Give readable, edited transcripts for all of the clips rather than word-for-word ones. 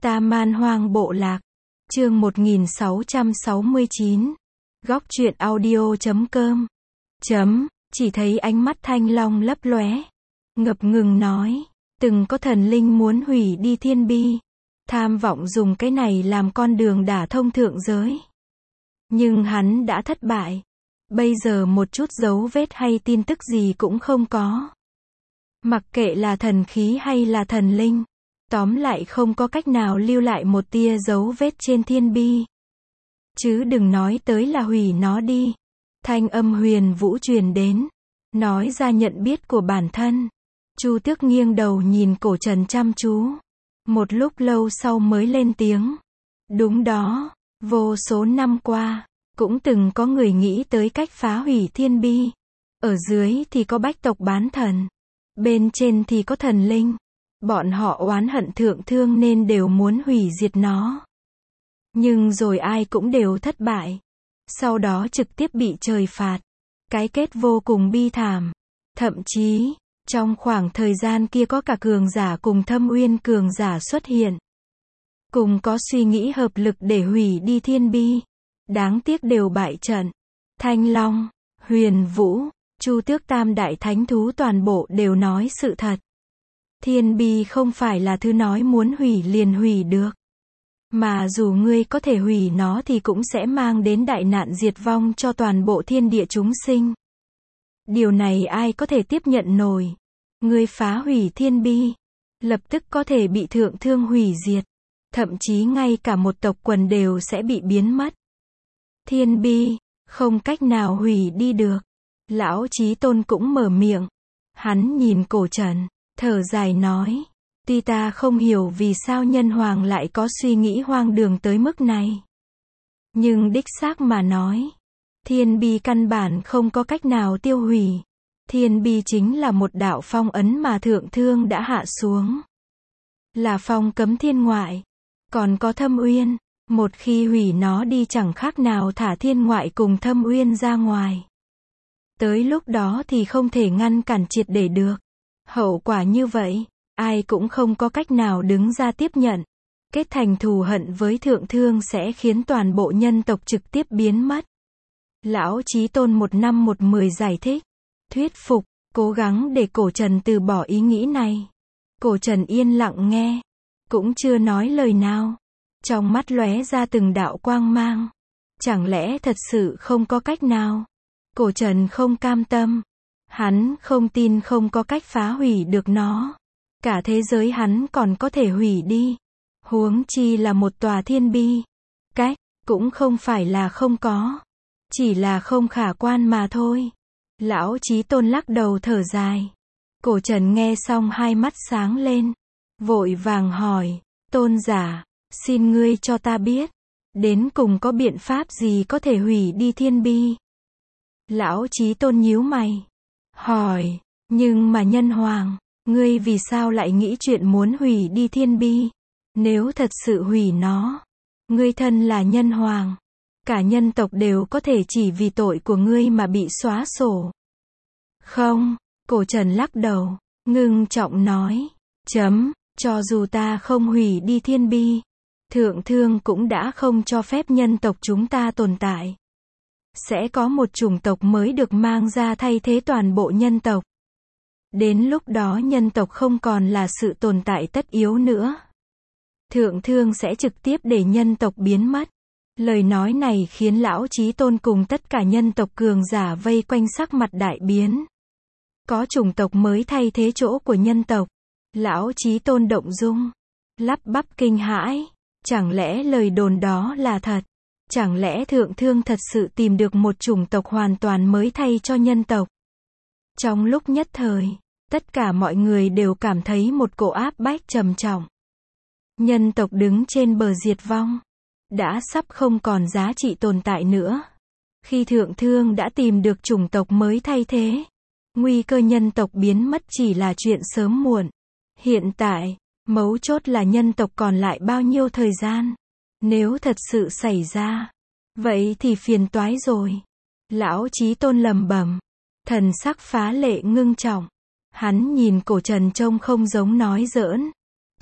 Ta Man Hoang Bộ Lạc. Chương 1669. Góc truyện audio.com. Chỉ thấy ánh mắt Thanh Long lấp lóe, ngập ngừng nói, từng có thần linh muốn hủy đi thiên bi, tham vọng dùng cái này làm con đường đả thông thượng giới. Nhưng hắn đã thất bại. Bây giờ một chút dấu vết hay tin tức gì cũng không có. Mặc kệ là thần khí hay là thần linh, tóm lại không có cách nào lưu lại một tia dấu vết trên thiên bi. Chứ đừng nói tới là hủy nó đi. Thanh âm Huyền Vũ truyền đến, nói ra nhận biết của bản thân. Chu Tước nghiêng đầu nhìn Cổ Trần chăm chú. Một lúc lâu sau mới lên tiếng. Đúng đó, vô số năm qua, cũng từng có người nghĩ tới cách phá hủy thiên bi. Ở dưới thì có bách tộc bán thần, bên trên thì có thần linh. Bọn họ oán hận Thượng Thương nên đều muốn hủy diệt nó. Nhưng rồi ai cũng đều thất bại. Sau đó trực tiếp bị trời phạt. Cái kết vô cùng bi thảm. Thậm chí, trong khoảng thời gian kia có cả cường giả cùng Thâm Uyên cường giả xuất hiện. Cùng có suy nghĩ hợp lực để hủy đi thiên bi. Đáng tiếc đều bại trận. Thanh Long, Huyền Vũ, Chu Tước tam đại thánh thú toàn bộ đều nói sự thật. Thiên bi không phải là thứ nói muốn hủy liền hủy được. Mà dù ngươi có thể hủy nó thì cũng sẽ mang đến đại nạn diệt vong cho toàn bộ thiên địa chúng sinh. Điều này ai có thể tiếp nhận nổi. Ngươi phá hủy thiên bi, lập tức có thể bị Thượng Thương hủy diệt. Thậm chí ngay cả một tộc quần đều sẽ bị biến mất. Thiên bi, không cách nào hủy đi được. Lão Chí Tôn cũng mở miệng. Hắn nhìn Cổ Trần, thở dài nói. Tuy ta không hiểu vì sao nhân hoàng lại có suy nghĩ hoang đường tới mức này. Nhưng đích xác mà nói, thiên bi căn bản không có cách nào tiêu hủy. Thiên bi chính là một đạo phong ấn mà Thượng Thương đã hạ xuống. Là phong cấm thiên ngoại. Còn có Thâm Uyên, một khi hủy nó đi chẳng khác nào thả thiên ngoại cùng Thâm Uyên ra ngoài. Tới lúc đó thì không thể ngăn cản triệt để được. Hậu quả như vậy, ai cũng không có cách nào đứng ra tiếp nhận. Kết thành thù hận với Thượng Thương sẽ khiến toàn bộ nhân tộc trực tiếp biến mất. Lão Chí Tôn 1:10 giải thích, thuyết phục, cố gắng để Cổ Trần từ bỏ ý nghĩ này. Cổ Trần yên lặng nghe, cũng chưa nói lời nào. Trong mắt lóe ra từng đạo quang mang. Chẳng lẽ thật sự không có cách nào? Cổ Trần không cam tâm. Hắn không tin không có cách phá hủy được nó. Cả thế giới hắn còn có thể hủy đi. Huống chi là một tòa thiên bi. Cách, cũng không phải là không có. Chỉ là không khả quan mà thôi. Lão Chí Tôn lắc đầu thở dài. Cổ Trần nghe xong hai mắt sáng lên. Vội vàng hỏi, Tôn giả, xin ngươi cho ta biết. Đến cùng có biện pháp gì có thể hủy đi thiên bi? Lão Chí Tôn nhíu mày. Hỏi, nhưng mà nhân hoàng, ngươi vì sao lại nghĩ chuyện muốn hủy đi thiên bi? Nếu thật sự hủy nó, ngươi thân là nhân hoàng, cả nhân tộc đều có thể chỉ vì tội của ngươi mà bị xóa sổ. Không, Cổ Trần lắc đầu, ngưng trọng nói, cho dù ta không hủy đi thiên bi, Thượng Thương cũng đã không cho phép nhân tộc chúng ta tồn tại. Sẽ có một chủng tộc mới được mang ra thay thế toàn bộ nhân tộc. Đến lúc đó nhân tộc không còn là sự tồn tại tất yếu nữa. Thượng Thương sẽ trực tiếp để nhân tộc biến mất. Lời nói này khiến Lão Chí Tôn cùng tất cả nhân tộc cường giả vây quanh sắc mặt đại biến. Có chủng tộc mới thay thế chỗ của nhân tộc. Lão Chí Tôn động dung, lắp bắp kinh hãi. Chẳng lẽ lời đồn đó là thật? Chẳng lẽ Thượng Thương thật sự tìm được một chủng tộc hoàn toàn mới thay cho nhân tộc? Trong lúc nhất thời, tất cả mọi người đều cảm thấy một cỗ áp bách trầm trọng. Nhân tộc đứng trên bờ diệt vong, đã sắp không còn giá trị tồn tại nữa. Khi Thượng Thương đã tìm được chủng tộc mới thay thế, nguy cơ nhân tộc biến mất chỉ là chuyện sớm muộn. Hiện tại, mấu chốt là nhân tộc còn lại bao nhiêu thời gian. Nếu thật sự xảy ra, vậy thì phiền toái rồi. Lão Chí Tôn lẩm bẩm, thần sắc phá lệ ngưng trọng. Hắn nhìn Cổ Trần trông không giống nói giỡn.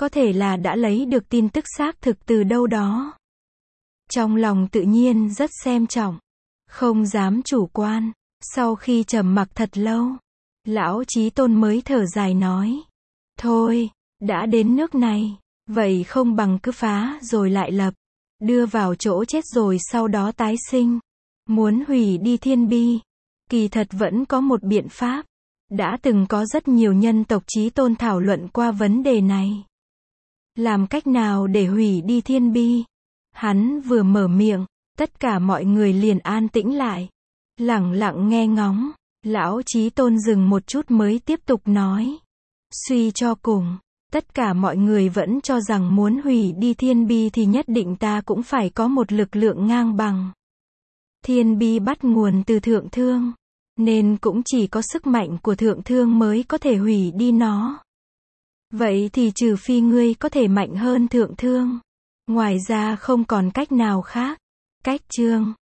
có thể là đã lấy được tin tức xác thực từ đâu đó. Trong lòng tự nhiên rất xem trọng, không dám chủ quan. Sau khi trầm mặc thật lâu, lão Chí Tôn mới thở dài nói. Thôi, đã đến nước này, vậy không bằng cứ phá rồi lại lập, đưa vào chỗ chết rồi sau đó tái sinh. Muốn hủy đi thiên bi, kỳ thật vẫn có một biện pháp. Đã từng có rất nhiều nhân tộc Chí Tôn thảo luận qua vấn đề này. Làm cách nào để hủy đi thiên bi? Hắn vừa mở miệng, tất cả mọi người liền an tĩnh lại, lẳng lặng nghe ngóng. Lão Chí Tôn dừng một chút mới tiếp tục nói. Suy cho cùng, tất cả mọi người vẫn cho rằng muốn hủy đi thiên bi thì nhất định ta cũng phải có một lực lượng ngang bằng. Thiên bi bắt nguồn từ thượng thương, nên cũng chỉ có sức mạnh của thượng thương mới có thể hủy đi nó. Vậy thì trừ phi ngươi có thể mạnh hơn thượng thương, ngoài ra không còn cách nào khác. Cách chương